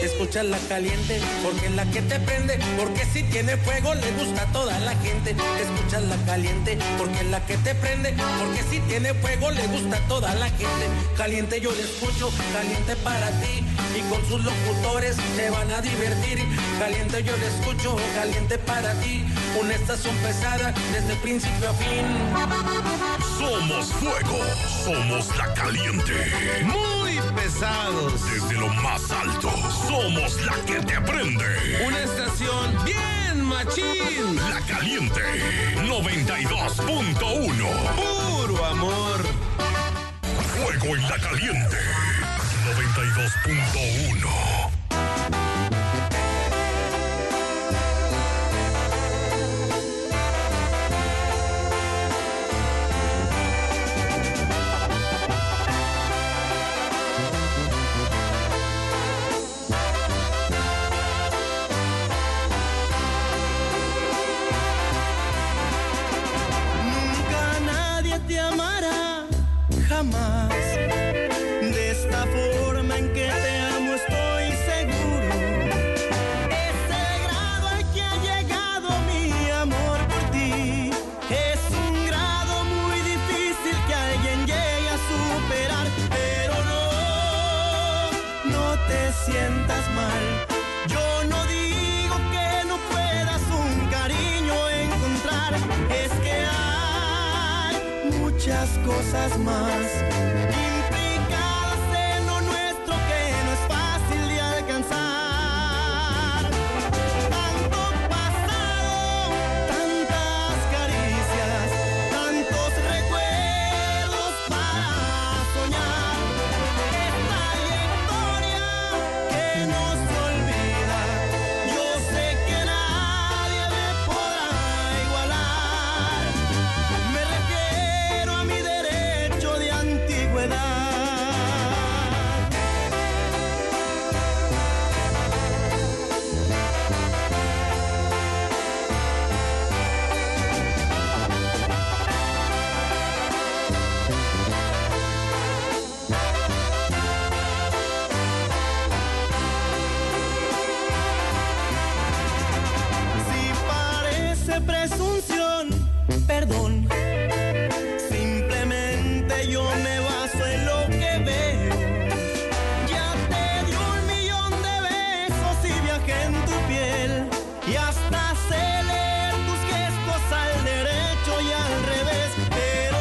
Escucha La Caliente, porque es la que te prende, porque si tiene fuego le gusta a toda la gente. Escucha La Caliente, porque es la que te prende, porque si tiene fuego le gusta a toda la gente. Caliente yo le escucho, caliente para ti, y con sus locutores te van a divertir. Caliente yo le escucho, caliente para ti, una estación pesada desde principio a fin. Somos fuego, somos La Caliente. Muy pesados. Desde lo más alto, somos la que te prende. Una estación bien machín. La Caliente 92.1. Puro amor. Fuego en La Caliente 92.1. Te amará jamás de esta forma en que te amo, estoy seguro. Ese grado al que ha llegado mi amor por ti es un grado muy difícil que alguien llegue a superar. Pero no te sientas mal. Yo no digo que no puedas un cariño encontrar. Es que muchas cosas más implicadas en lo nuestro que no es fácil de alcanzar. Tanto pasado, tantas caricias, tantos recuerdos para soñar. Esta trayectoria que no se olvida, yo sé que nadie me podrá igualar. Me refiero a mi derecho de antigüedad. Si parece presunción, perdón. Simplemente yo me baso en lo que veo. Ya te di 1.000.000 de besos y viajé en tu piel. Y hasta sé leer tus gestos al derecho y al revés. Pero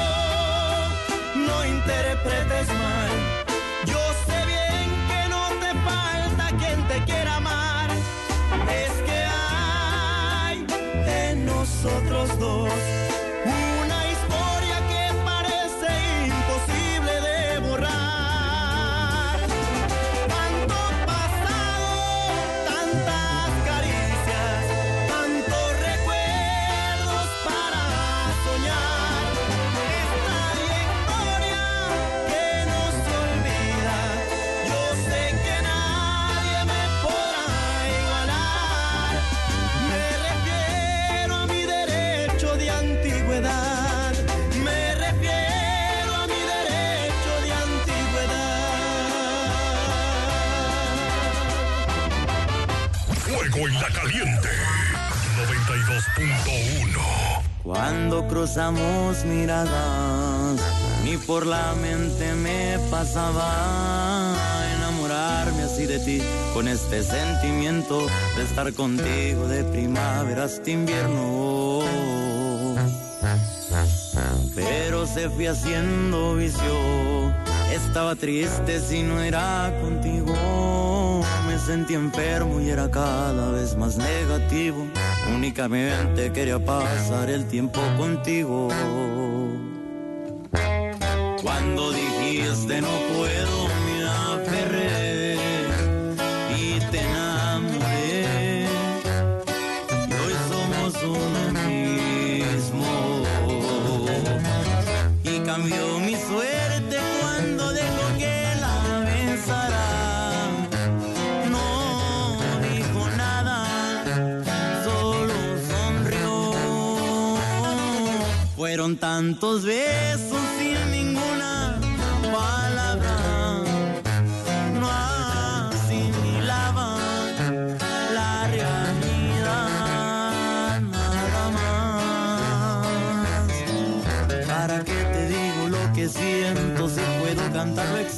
no interpretes mal. Yo sé bien que no te falta quien te quiera amar. Es que hay en nosotros dos una historia que parece imposible de borrar. Tanto pasado, tantas caricias, tantos recuerdos para soñar. Esta trayectoria que no se olvida, yo sé que nadie me podrá igualar. Me refiero a mi derecho de antigüedad. Me refiero a mi derecho de antigüedad. Fuego en La Caliente 92.1. Cuando cruzamos miradas, ni por la mente me pasaba enamorarme así de ti, con este sentimiento de estar contigo de primavera hasta invierno. Pero se fue haciendo vicio, estaba triste si no era contigo. Me sentí enfermo y era cada vez más negativo. Únicamente quería pasar el tiempo contigo. Cuando dijiste no puedo, me aferré y te enamoré. Y hoy somos uno mismo. Y cambió mi suerte cuando dejó que la besara. No dijo nada, solo sonrió. Fueron tantos besos sin ninguna palabra. No asimilar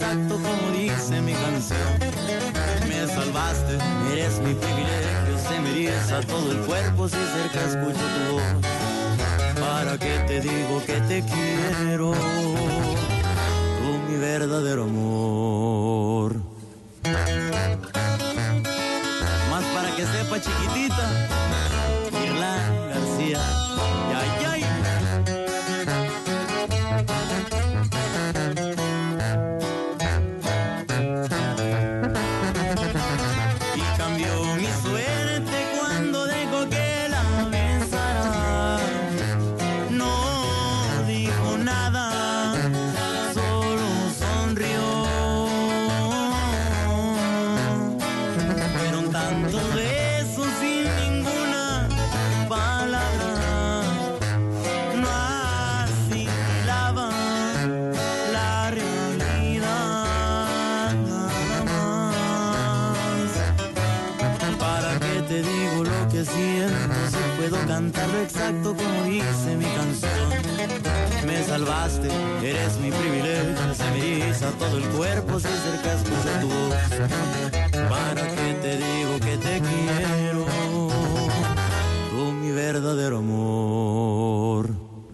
exacto como dice mi canción. Me salvaste, eres mi privilegio, se me eriza todo el cuerpo si cerca escucho tu voz. ¿Para qué te digo que te quiero? Tú mi verdadero amor. Más para que sepa chiquitita, Irlanda García. Ay, ay. Y cambió mi suerte cuando dejó que la besara. No dijo nada, solo sonrió. Fueron tantos besos sin ninguna palabra, no asimilaba la realidad nada más. ¿Para qué te digo lo que siento si puedo cantarlo exacto como dice mi canción? Me salvaste, eres mi privilegio, se me eriza todo el cuerpo si cerca escucho tu voz. ¿Para qué te digo que te quiero? Tú mi verdadero amor.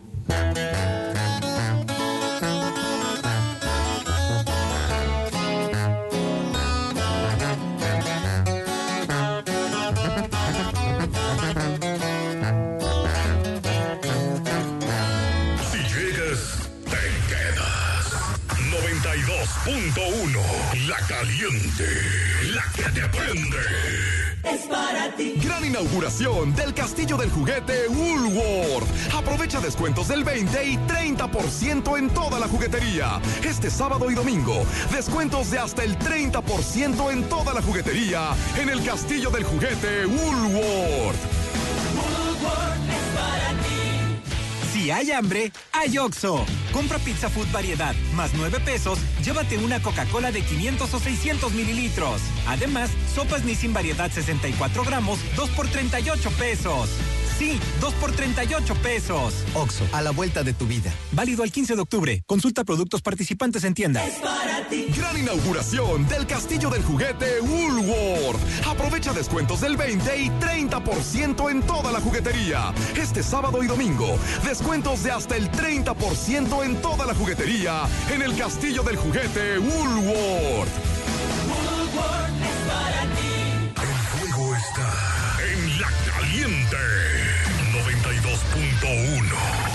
Si llegas, te quedas. 92.1, La Caliente, la que te prende. Es para ti. Gran inauguración del Castillo del Juguete Woolworth. Aprovecha descuentos del 20 y 30% en toda la juguetería. Este sábado y domingo, descuentos de hasta el 30% en toda la juguetería en el Castillo del Juguete Woolworth. Woolworth es para ti. Si hay hambre, hay OXXO. Compra Pizza Food variedad, más 9 pesos, llévate una Coca-Cola de 500 o 600 mililitros. Además, sopas Nissin variedad 64 gramos, 2 por 38 pesos. Sí, 2 por 38 pesos. OXXO, a la vuelta de tu vida. Válido al 15 de octubre. Consulta productos participantes en tienda. Es para ti. Gran inauguración del Castillo del Juguete Woolworth. Aprovecha descuentos del 20 y 30% en toda la juguetería. Este sábado y domingo, descuentos de hasta el 30% en toda la juguetería en el Castillo del Juguete Woolworth. Woolworth es para ti. El fuego está en La Caliente 92.1.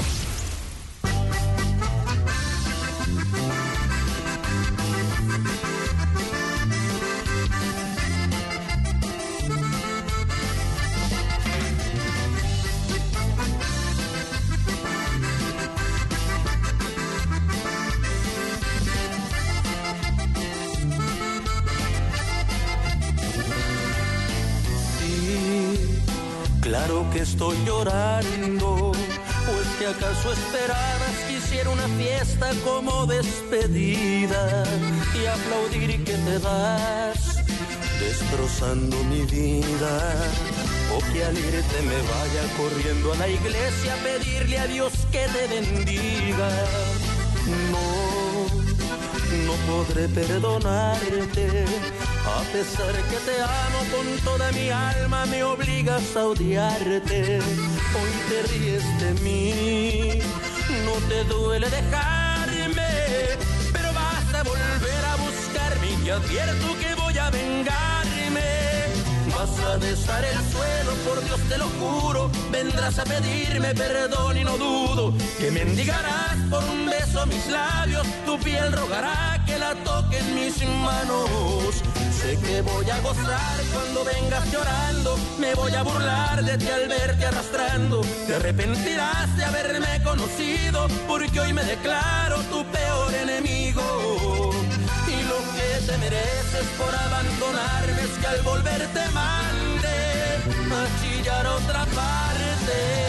Claro que estoy llorando, pues que acaso esperabas que hiciera una fiesta como despedida y aplaudir y que te vas destrozando mi vida, o que al irte me vaya corriendo a la iglesia a pedirle a Dios que te bendiga. No podré perdonarte. A pesar que te amo con toda mi alma, me obligas a odiarte. Hoy te ríes de mí, no te duele dejarme, pero vas a volver a buscarme y te advierto que voy a vengarme. Vas a besar el suelo, por Dios te lo juro, vendrás a pedirme perdón y no dudo que mendigarás por un beso mis labios, tu piel rogará que la toquen mis manos. Sé que voy a gozar cuando vengas llorando, me voy a burlar de ti al verte arrastrando. Te arrepentirás de haberme conocido, porque hoy me declaro tu peor enemigo. Y lo que te mereces por abandonarme es que al volver te mande a chillar a otra parte.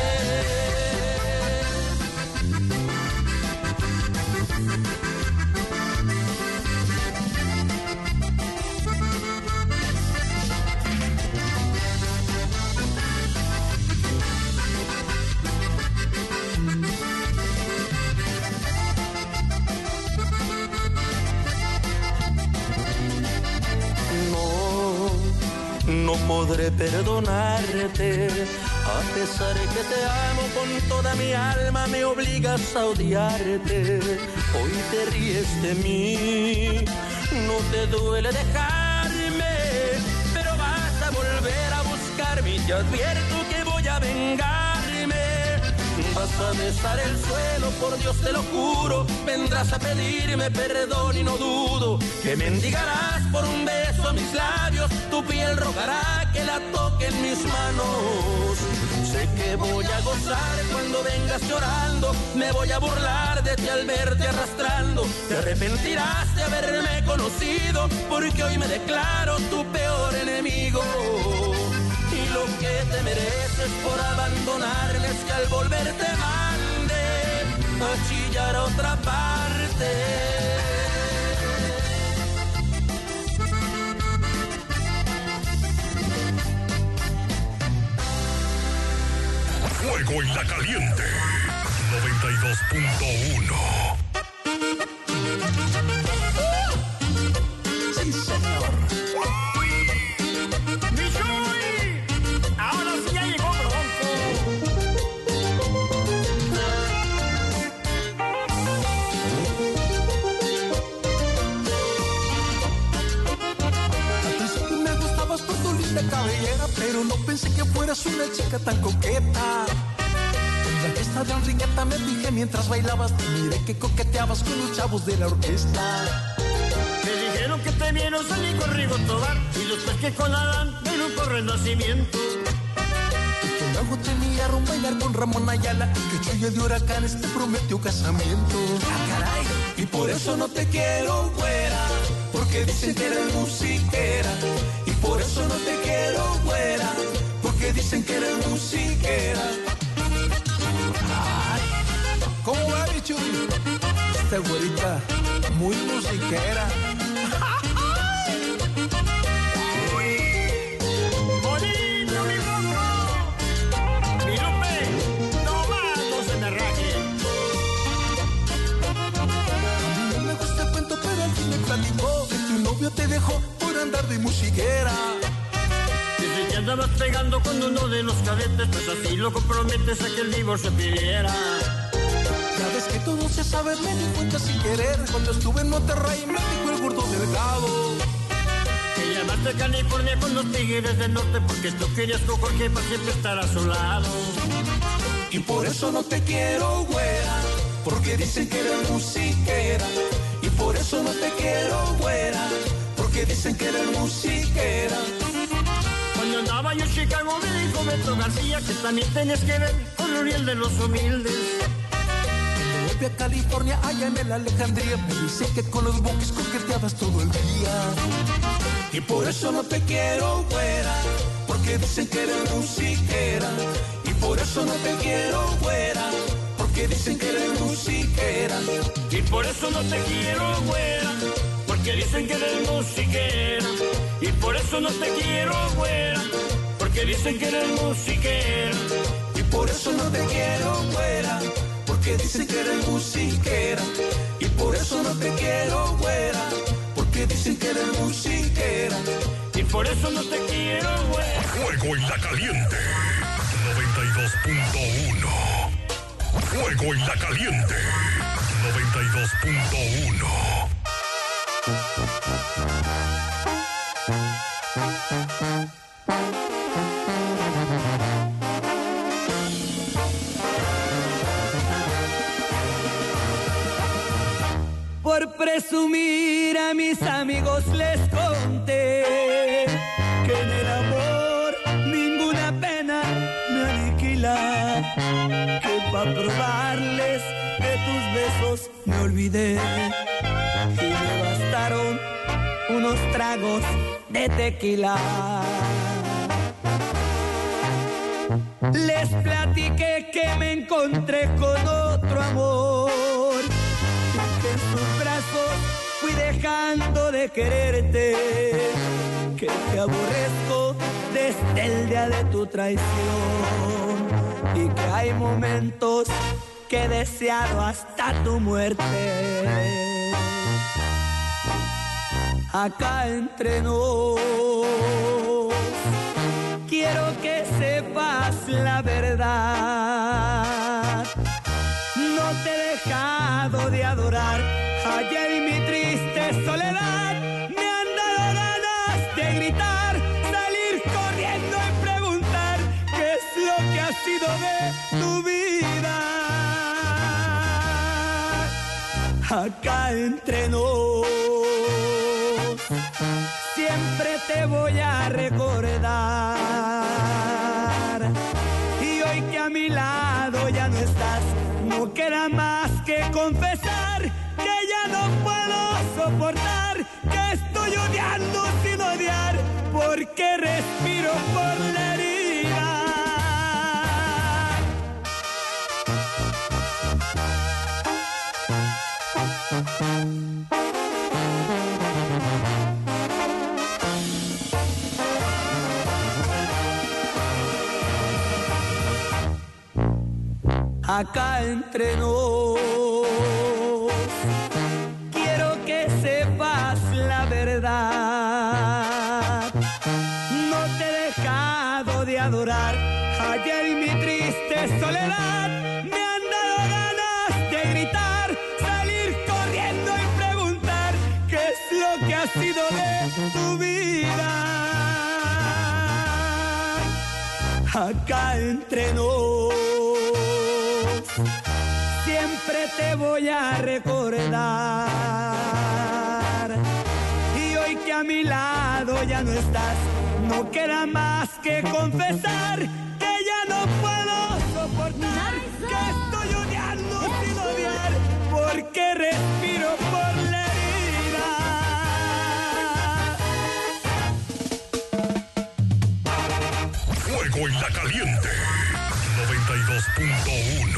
no podré perdonarte. A pesar de que te amo con toda mi alma, me obligas a odiarte. Hoy te ríes de mí, no te duele dejarme, pero vas a volver a buscarme y te advierto que voy a vengarme. Vas a besar el suelo, por Dios te lo juro. Vendrás a pedirme perdón y no dudo que mendigarás por un beso a mis labios. Tu piel rogará que la toquen mis manos. Sé que voy a gozar cuando vengas llorando. Me voy a burlar de ti al verte arrastrando. Te arrepentirás de haberme conocido, porque hoy me declaro tu peor enemigo. Y lo que te mereces por abandonarme es que al volver te mande a chillar a otra parte. Fuego en la Caliente 92.1. Sí, señor. Ahora sí ya llegó Bronco. Al principio me gustabas por tu linda cabellera, pero no pensé que fueras una chica tan coqueta. En la fiesta de Enriqueta me fijé mientras bailabas, te miré que coqueteabas con los chavos de la orquesta. Me dijeron que te vieron salir con Rigo Tobar y después que con Adán vieron por Renacimiento. Y que luego te miraron bailar con Ramón Ayala y que Chuy de Huracanes te prometió casamiento. ¡Ah, caray! Y por eso no te quiero, güera, porque dicen que eres musiquera. Y por eso no te quiero, güera, porque dicen que eres musiquera. Ay, ¿cómo va, mi Chuy? Esta güerita muy musiquera. ¡Bonito, mi Bronco! ¡Mi Lupe! ¡Toma, no se me raje! A mí no me gusta el cuento, pero al fin me platicó que tu novio te dejó por andar de musiquera. Dice que andabas pegando con uno de los cadetes, pues así lo comprometes a que el divorcio pidiera. Ya ves que todo se sabe, me di cuenta sin querer. Cuando estuve en Monterrey me dijo el gordo delgado que llamaste a California con los tigres del norte porque tú querías con Jorge para siempre estar a su lado. Y por eso no te quiero, güera, porque dicen que eres musiquera. Y por eso no te quiero, güera, porque dicen que eres musiquera. Cuando andaba yo en Chicago me dijo Beto García que también tenías que ver con Uriel de los Humildes. Fui a California, allá en el Alejandría, me dice que con los Bukis coqueteabas todo el día. Y por eso no te quiero, güera, porque dicen que eres musiquera. Y por eso no te quiero, güera, porque dicen que eres musiquera. Y por eso no te quiero, güera, porque dicen que eres musiquera. Y por eso no te quiero, güera, porque dicen que eres musiquera. Y por eso no te quiero, güera, porque dicen que eres musiquera. Y por eso no te quiero, güera, porque dicen que eres musiquera. Y por eso no te quiero, güera. Fuego en la Caliente 92.1. Fuego en la Caliente 92.1. Por presumir a mis amigos les conté que en el amor ninguna pena me aniquila, que pa' probarles de tus besos me olvidé y me bastaron unos tragos de tequila. Les platiqué que me encontré con otro amor, que en sus brazos fui dejando de quererte, que te aborrezco desde el día de tu traición y que hay momentos que he deseado hasta tu muerte. Acá entre nos quiero que sepas la verdad. No te he dejado de adorar. Ayer en mi triste soledad me han dado ganas de gritar, salir corriendo y preguntar qué es lo que ha sido de tu vida. Acá entre nos siempre te voy a recordar. Y hoy que a mi lado ya no estás, no queda más que confesar que ya no puedo soportar, que estoy odiando sin odiar, porque respiro por la herida. Acá entre nos, quiero que sepas la verdad. No te he dejado de adorar. Ayer en mi triste soledad me han dado ganas de gritar, salir corriendo y preguntar qué es lo que ha sido de tu vida. Acá entre nos siempre te voy a recordar. Y hoy que a mi lado ya no estás, no queda más que confesar que ya no puedo soportar, que estoy odiando sin odiar, porque respiro por la herida. Fuego en la caliente 92.1.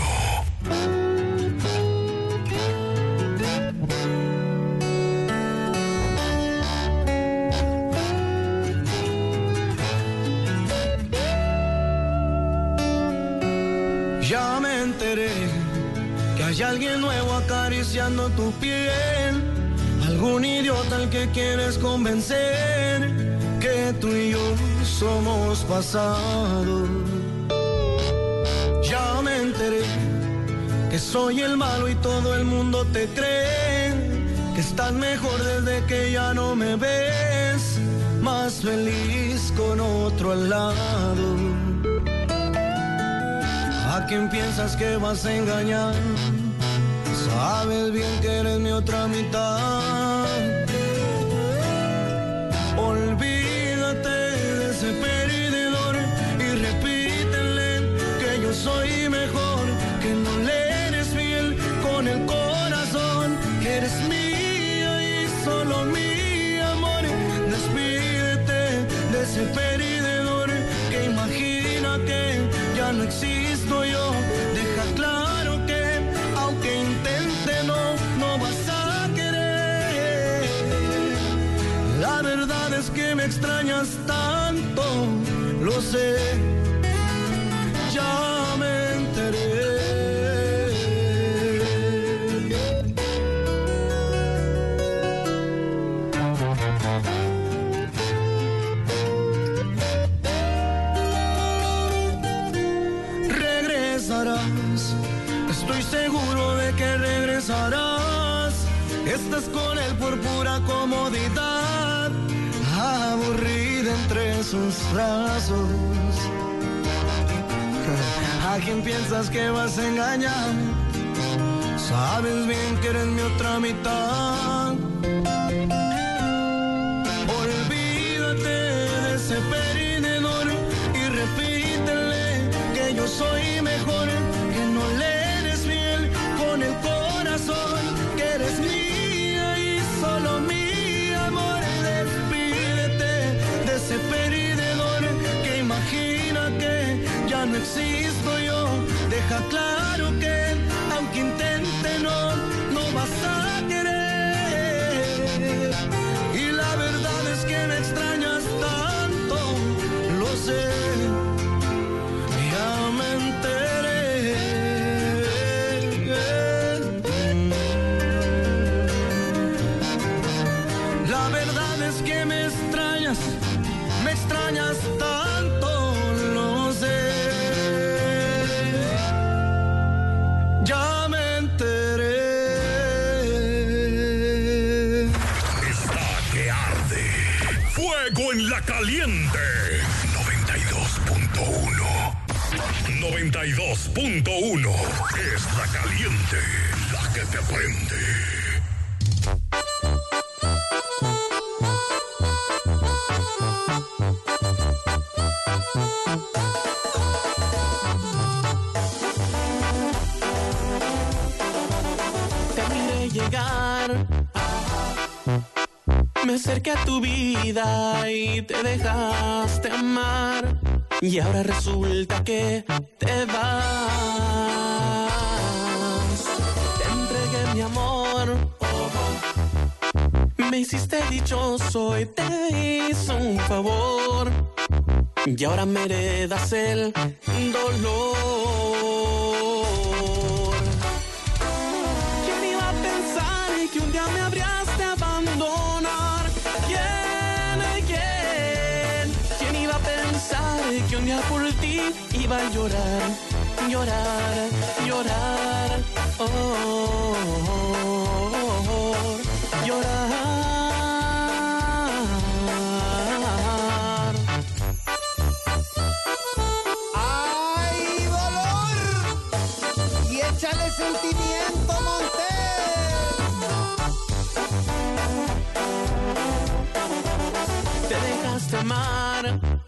Ya me enteré que hay alguien nuevo acariciando tu piel, algún idiota al que quieres convencer que tú y yo somos pasado. Ya me enteré que soy el malo y todo el mundo te cree, que estás mejor desde que ya no me ves, más feliz con otro al lado. ¿A quién piensas que vas a engañar? Sabes bien que eres mi otra mitad. Olvídate de ese perdedor y repítele que yo soy mejor, que no le eres fiel con el corazón, que eres mía y solo mi amor. Despídete de ese perdedor que imagina que ya no existo yo. Deja claro que aunque intente no vas a querer. La verdad es que me extrañas tanto, lo sé, ya me enteré. Estoy seguro de que regresarás. Estás con él por pura comodidad, aburrida entre sus brazos. ¿A quién piensas que vas a engañar? Sabes bien que eres mi otra mitad. Olvídate de ese perdedor y repítele que yo soy mejor, que no le eres fiel con el corazón, que eres mía y solo mi amor. Despídete de ese perdedor que imagina que ya no existo yo. Deja claro que aunque intente no vas a querer. Y la verdad es que me extrañas tanto, lo sé, ya me enteré. La verdad es que me extrañas tanto, Fuego en la Caliente 92.1. 92.1 es la caliente, la que te prende. Te miré llegar, me acerqué a tu vida y te dejaste amar. Y ahora resulta que te vas. Te entregué mi amor, me hiciste dichoso y te hice un favor. Y ahora me heredas el dolor. ¿Quién iba a pensar que un día me habrías de abandonar? ¿Quién iba a pensar que un día por ti iba a llorar, llorar, llorar, oh, oh, oh, llorar? ¡Ay, dolor! Y échale sentimiento, Montes. Te dejaste amar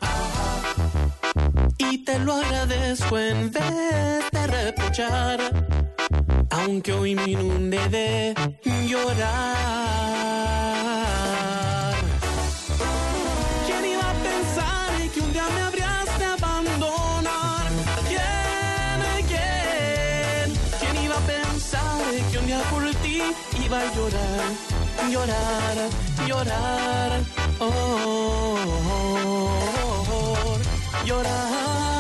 y te lo agradezco en vez de reprochar, aunque hoy me inunde de llorar. ¿Quién iba a pensar que un día me habrías de abandonar? ¿Quién iba a pensar que un día por ti iba a llorar, llorar, llorar, oh, oh, oh, oh, llorar,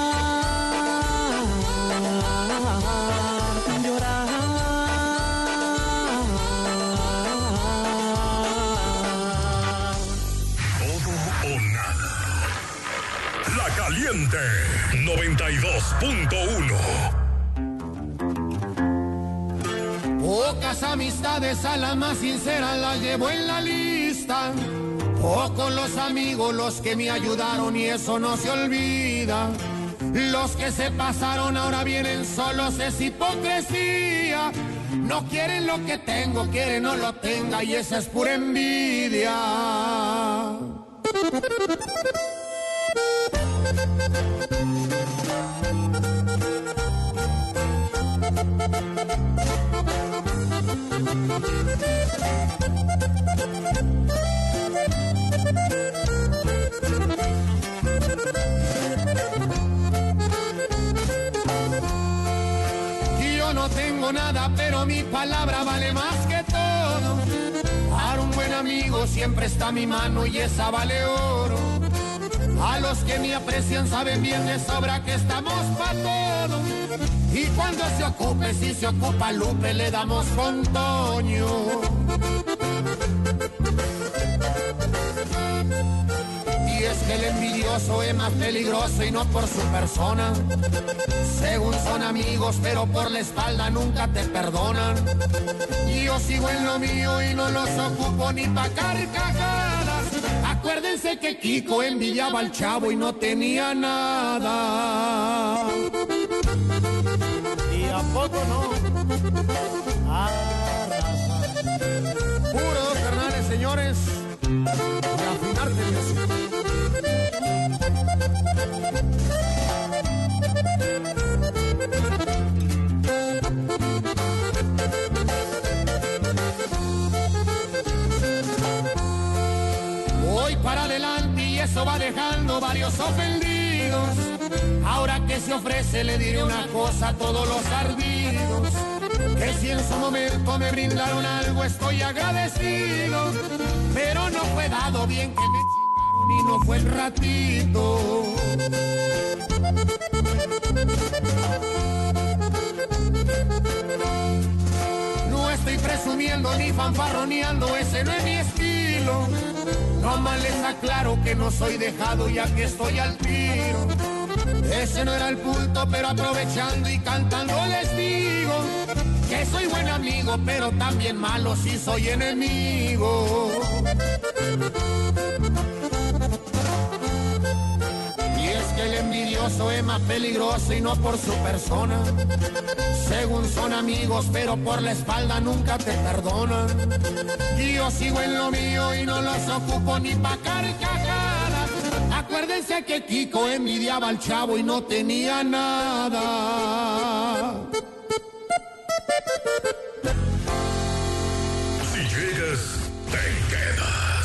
llorar. Todo o nada. La Caliente 92.1. Pocas amistades, a la más sincera las llevo en la lista. Pocos los amigos, los que me ayudaron y eso no se olvida. Los que se pasaron ahora vienen solos, es hipocresía. No quieren lo que tengo, quieren no lo tenga y esa es pura envidia. Yo no tengo nada, pero mi palabra vale más que todo. Para un buen amigo siempre está mi mano y esa vale oro. A los que me aprecian saben bien de sobra que estamos pa' todo. Y cuando se ocupe, si se ocupa Lupe, le damos con Toño. Y es que el envidioso es más peligroso y no por su persona. Según son amigos, pero por la espalda nunca te perdonan. Y yo sigo en lo mío y no los ocupo ni pa' carcajadas. Acuérdense que Kiko envidiaba al Chavo y no tenía nada. ¿Y a poco no? Puros carnales, señores. Y afinarte Dios. Voy para adelante y eso va dejando varios ofendidos. Ahora que se ofrece le diré una cosa a todos los ardidos. Que si en su momento me brindaron algo estoy agradecido. Pero no fue dado bien que me chingaron y no fue el ratito. No estoy presumiendo ni fanfarroneando, ese no es mi estilo. Nomás les aclaro que no soy dejado ya que estoy al tiro. Ese no era el punto, pero aprovechando y cantando les digo que soy buen amigo, pero también malo si soy enemigo. envidioso es más peligroso y no por su persona. Según son amigos, pero por la espalda nunca te perdonan. Y yo sigo en lo mío y no los ocupo ni pa' carcajadas. Acuérdense que Kiko envidiaba al Chavo y no tenía nada. Si llegas, te quedas.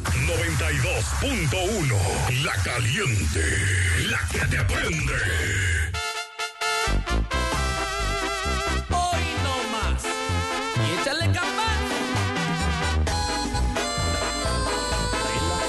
92.1, La Caliente, la que te prende. Hoy no más. Y échale campana. En la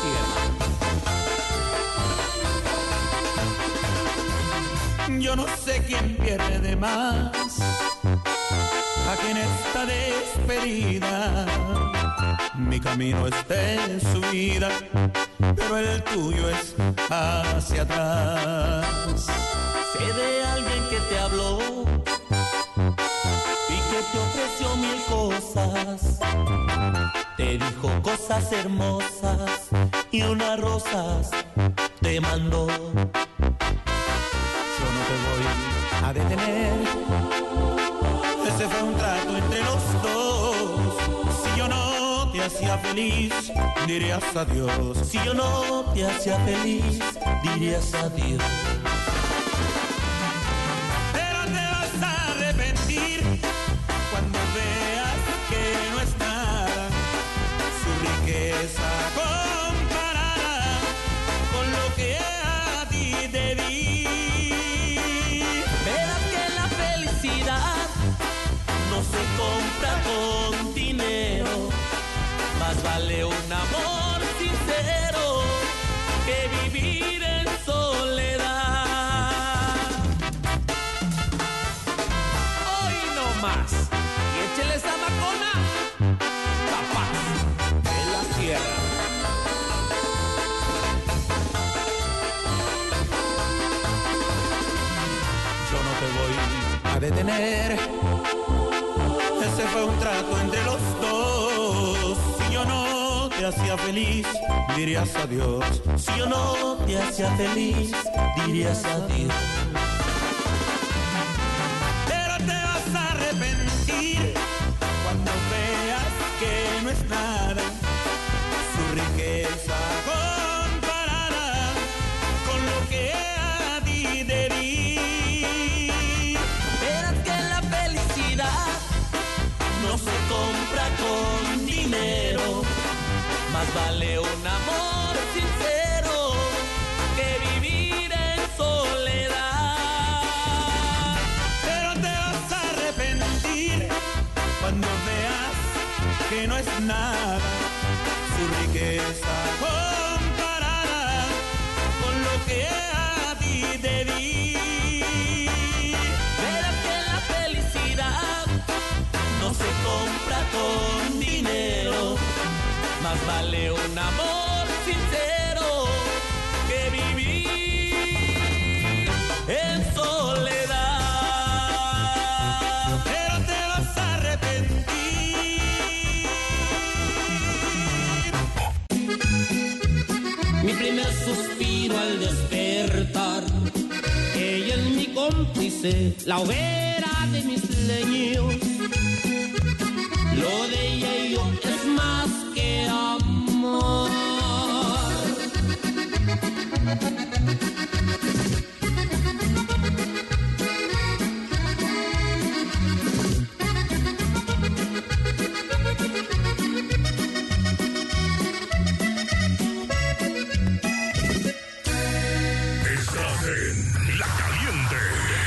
tierra. Yo no sé quién pierde más aquí en esta despedida. Mi camino está en subida, pero el tuyo es hacia atrás. Sé de alguien que te habló y que te ofreció 1000 cosas. Te dijo cosas hermosas y unas rosas te mandó. Yo no te voy a detener. Ese fue un trato entre los dos. Si yo no te hacía feliz, dirías adiós. Si yo no te hacía feliz, dirías adiós. Pero te vas a arrepentir cuando veas que no es nada su riqueza comparada con lo que a ti te di. Verás que la felicidad no se compra con dinero, más vale un amor sincero que vivir en soledad. Hoy no más, y échele esa macona, capaz de la tierra. Yo no te voy a detener. Ese fue un trato entre los dos. Si yo no te hacía feliz, dirías adiós. Si yo no te hacía feliz, dirías adiós. Pero te vas a arrepentir cuando veas que no es nada su riqueza comparada con lo que a ti te di. Verás que la felicidad no se compra con dinero, más vale un amor sincero que vivir en soledad. Pero te vas a arrepentir cuando veas que no es nada su riqueza comparada con lo que a ti te di. Verás que la felicidad no se compra con dinero, más vale un amor sincero que vivir en soledad. Pero te vas a arrepentir. Mi primer suspiro al despertar, ella es mi cómplice, la hoguera de mis leños. Lo de ella y yo es más que amor. Estás en La Caliente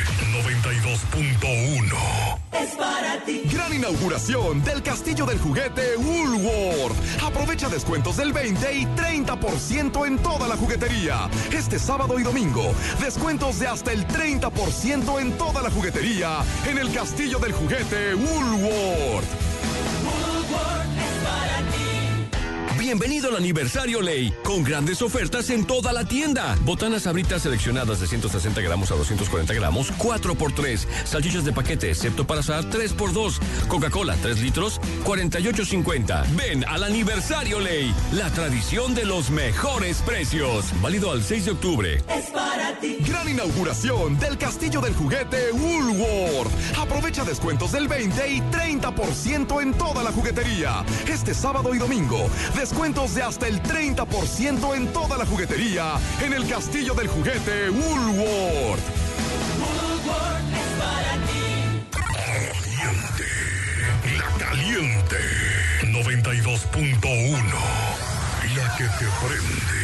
92.1. Es para ti. Gran inauguración del Castillo del Juguete Woolworth. Aprovecha descuentos del 20 y 30% en toda la juguetería. Este sábado y domingo, descuentos de hasta el 30% en toda la juguetería en el Castillo del Juguete Woolworth. Woolworth es para ti. Bienvenido al aniversario Ley, con grandes ofertas en toda la tienda. Botanas Sabritas seleccionadas de 160 gramos a 240 gramos, 4x3. Salchichas de paquete, excepto para asar, 3x2. Coca-Cola, 3 litros, 48.50. Ven al aniversario Ley, la tradición de los mejores precios. Válido al 6 de octubre. Es para ti. Gran inauguración del Castillo del Juguete Woolworth. Aprovecha descuentos del 20 y 30% en toda la juguetería. Este sábado y domingo, descuentos de hasta el 30% en toda la juguetería en el Castillo del Juguete Woolworth. Woolworth es para ti. La Caliente 92.1. La que te prende.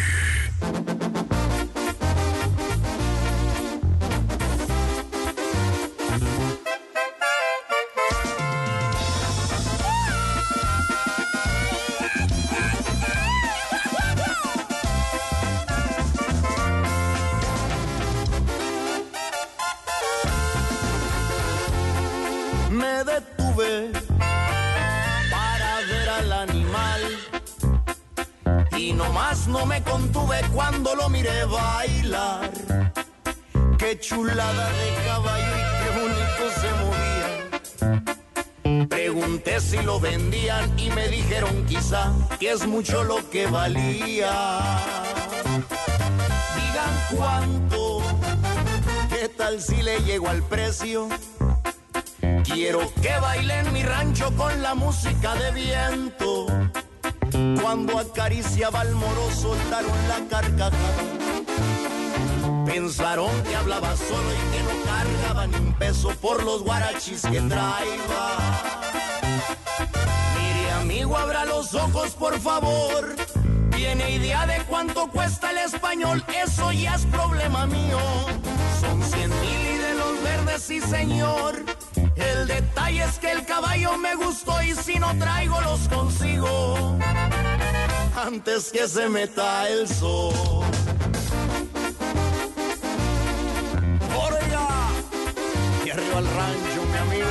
Me detuve para ver al animal y nomás no me contuve cuando lo miré bailar. Qué chulada de caballo y qué bonito se movía. Pregunté si lo vendían y me dijeron quizá que es mucho lo que valía. Digan cuánto, qué tal si le llego al precio. Quiero que baile en mi rancho con la música de viento. Cuando acariciaba al moro soltaron la carcajada. Pensaron que hablaba solo y que no cargaba ni un peso por los guarachis que traía. Mire amigo, abra los ojos por favor. ¿Tiene idea de cuánto cuesta el español? Eso ya es problema mío. Son 100,000 y de los verdes, sí señor. El detalle es que el caballo me gustó y si no traigo los consigo antes que se meta el sol. ¡Por allá! Y arriba al rancho, mi amigo.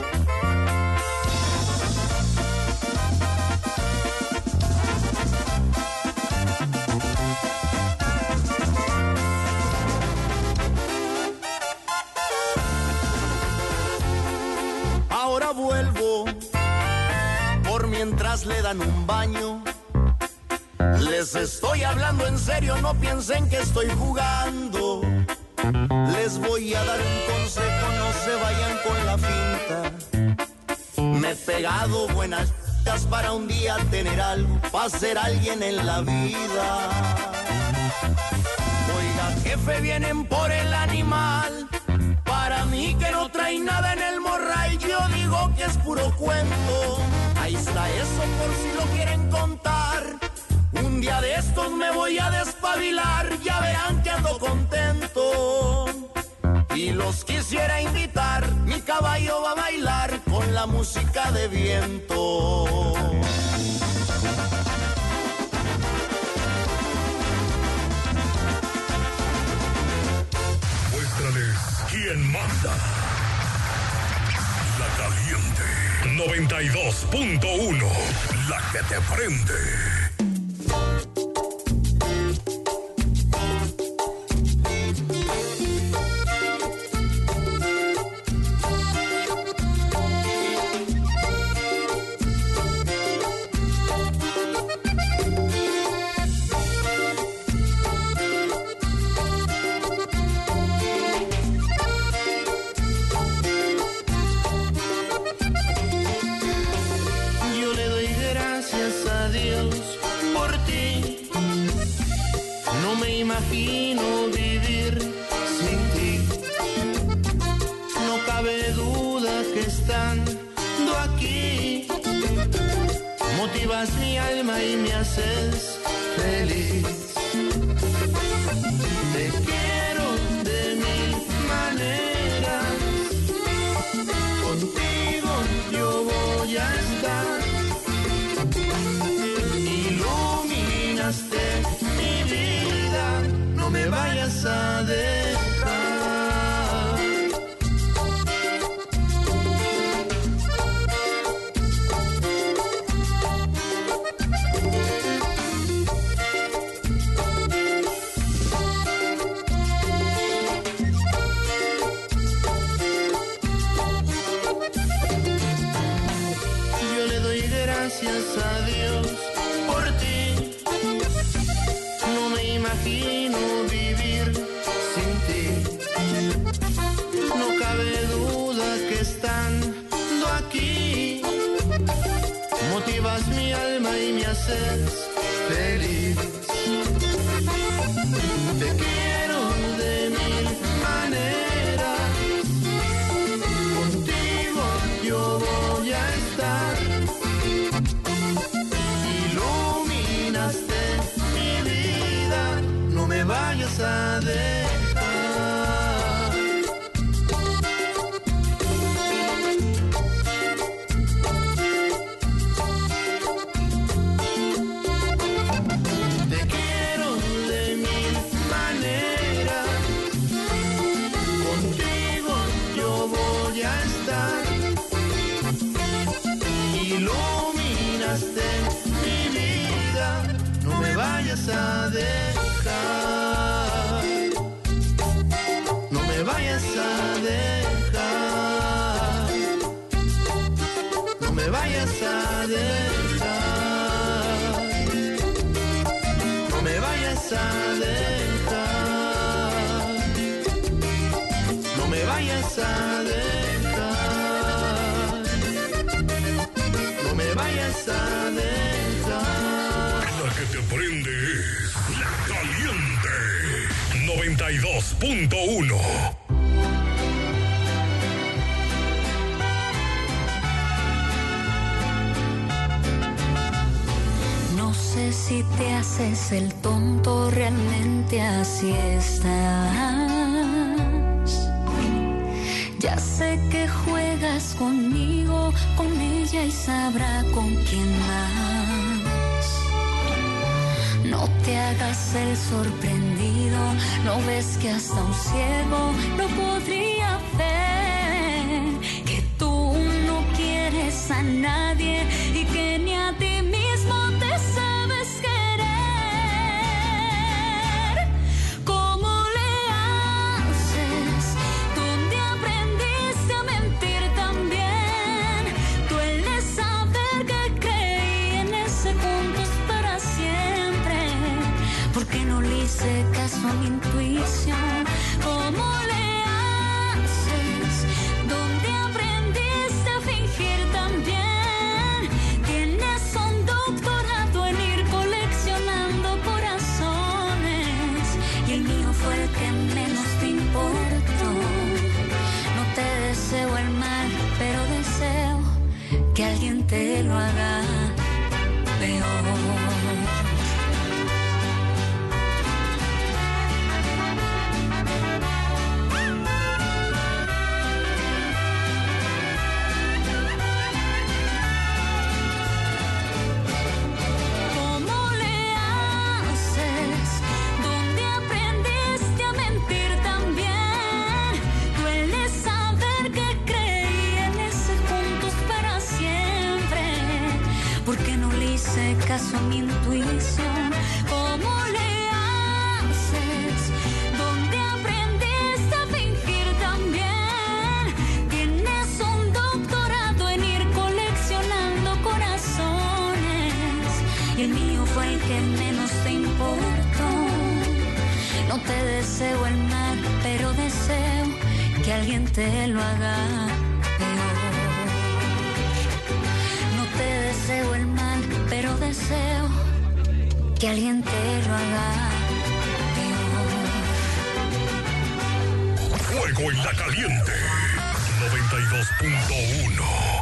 Ahora vuelvo, por mientras le dan un baño. Les estoy hablando en serio, no piensen que estoy jugando. Les voy a dar un consejo, no se vayan con la finta. Me he pegado buenas chicas para un día tener algo, para ser alguien en la vida. Oiga, jefe, vienen por el animal. Para mí que no trae nada en el morral, yo digo que es puro cuento. Ahí está eso por si lo quieren contar. Un día de estos me voy a despabilar, ya verán que ando contento. Y los quisiera invitar, mi caballo va a bailar con la música de viento. ¿Quién manda? La Caliente 92.1. La que te prende. Imagino vivir sin ti. No cabe duda que estando aquí motivas mi alma y me haces feliz. Te quiero de mil maneras, contigo yo voy a estar. Iluminaste mi vida, no me vayas a dejar. imagino vivir sin ti. No cabe duda que estando aquí motivas mi alma y me haces feliz. Te quiero de mil maneras, contigo yo voy a estar. Iluminaste mi vida, no me vayas a dejar. A dejar, no me vayas a dejar, no me vayas a dejar, no me vayas a dejar, no me vayas a dejar, no me vayas a dejar. La que te prende es La Caliente 92.1. No sé si te haces el tonto, realmente así estás. Ya sé que juegas conmigo, con ella y sabrá con quién más. No te hagas el sorprendido, no ves que hasta un ciego no podría ver que tú no quieres a nadie y que ni a ti mismo te sabes querer. ¿Cómo le haces? ¿Dónde aprendiste a mentir también? Duele saber que creí en ese juntos para siempre. ¿Por qué no le hice caso a mi intuición? ¿Cómo le haces? ¿Dónde aprendiste a fingir también? Tienes un doctorado en ir coleccionando corazones y el mío fue el que menos te importó. No te deseo el mal, pero deseo que alguien te lo haga peor. Caso a mi intuición, ¿cómo le haces? ¿Dónde aprendiste a fingir también? Tienes un doctorado en ir coleccionando corazones y el mío fue el que menos te importó. No te deseo el mal, pero deseo que alguien te lo haga peor. No te deseo el mal, pero deseo que alguien te lo haga peor. Fuego en La Caliente 92.1.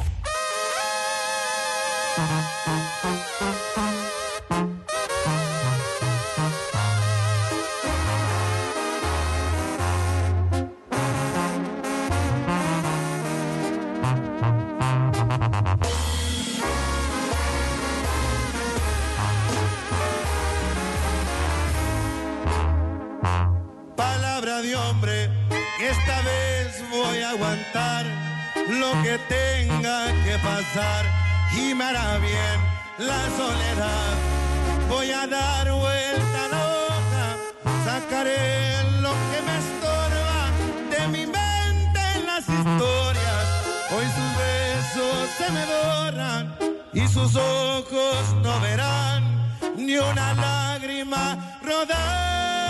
Lo que tenga que pasar y me hará bien la soledad. Voy a dar vuelta loca, sacaré lo que me estorba de mi mente en las historias. Hoy sus besos se me borran y sus ojos no verán ni una lágrima rodar.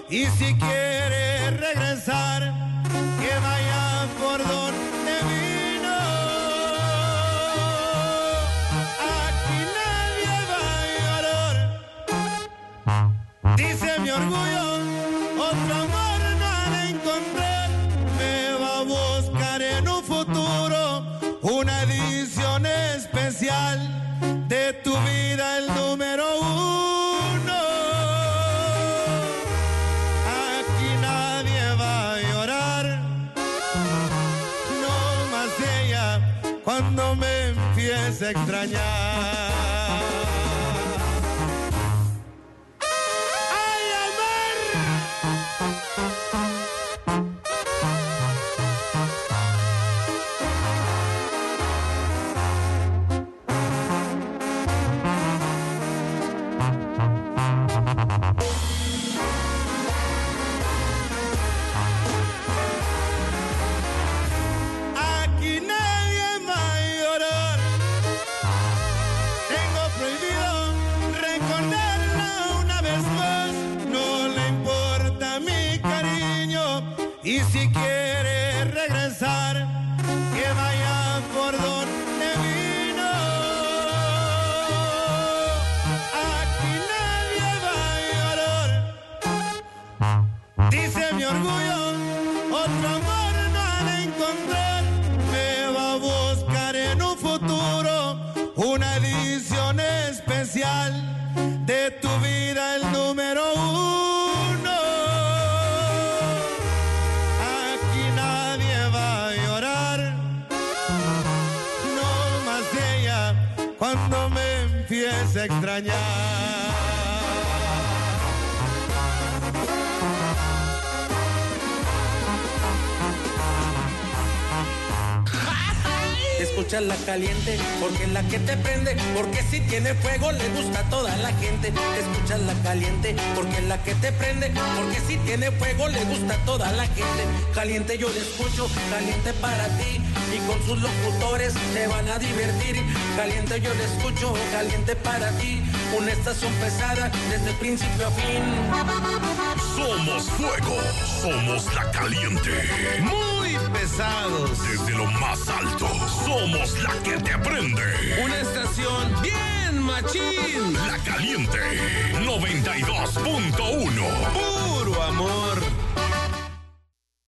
Y si quiere regresar, que vaya por donde vino. Aquí nadie va a llorar. Dice mi orgullo, otro amor no ha de encontrar. Me va a buscar en un futuro una edición especial de tu vida, el número 1. Aquí nadie va a llorar, no más ella cuando me empiece a extrañar. Aquí nadie va a llorar. Tengo prohibido recordarla una vez más. No le importa mi cariño. Y si quiere regresar, que vaya por donde vino. Aquí nadie va a llorar. Dice mi orgullo, otro amor no ha de encontrar. Me va a buscar en un futuro una edición especial de tu vida, el número 1. Aquí nadie va a llorar, no más ella cuando me empiece a extrañar. Escucha la caliente, porque es la que te prende, porque si tiene fuego le gusta a toda la gente. Escucha la caliente, porque es la que te prende, porque si tiene fuego le gusta a toda la gente. Caliente yo le escucho, caliente para ti, y con sus locutores se van a divertir. Caliente yo le escucho, caliente para ti, una estación pesada desde el principio a fin. Somos fuego, somos la caliente. Muy pesados. Desde lo más alto, somos la que te prende. Una estación bien machín. La caliente 92.1. Puro amor.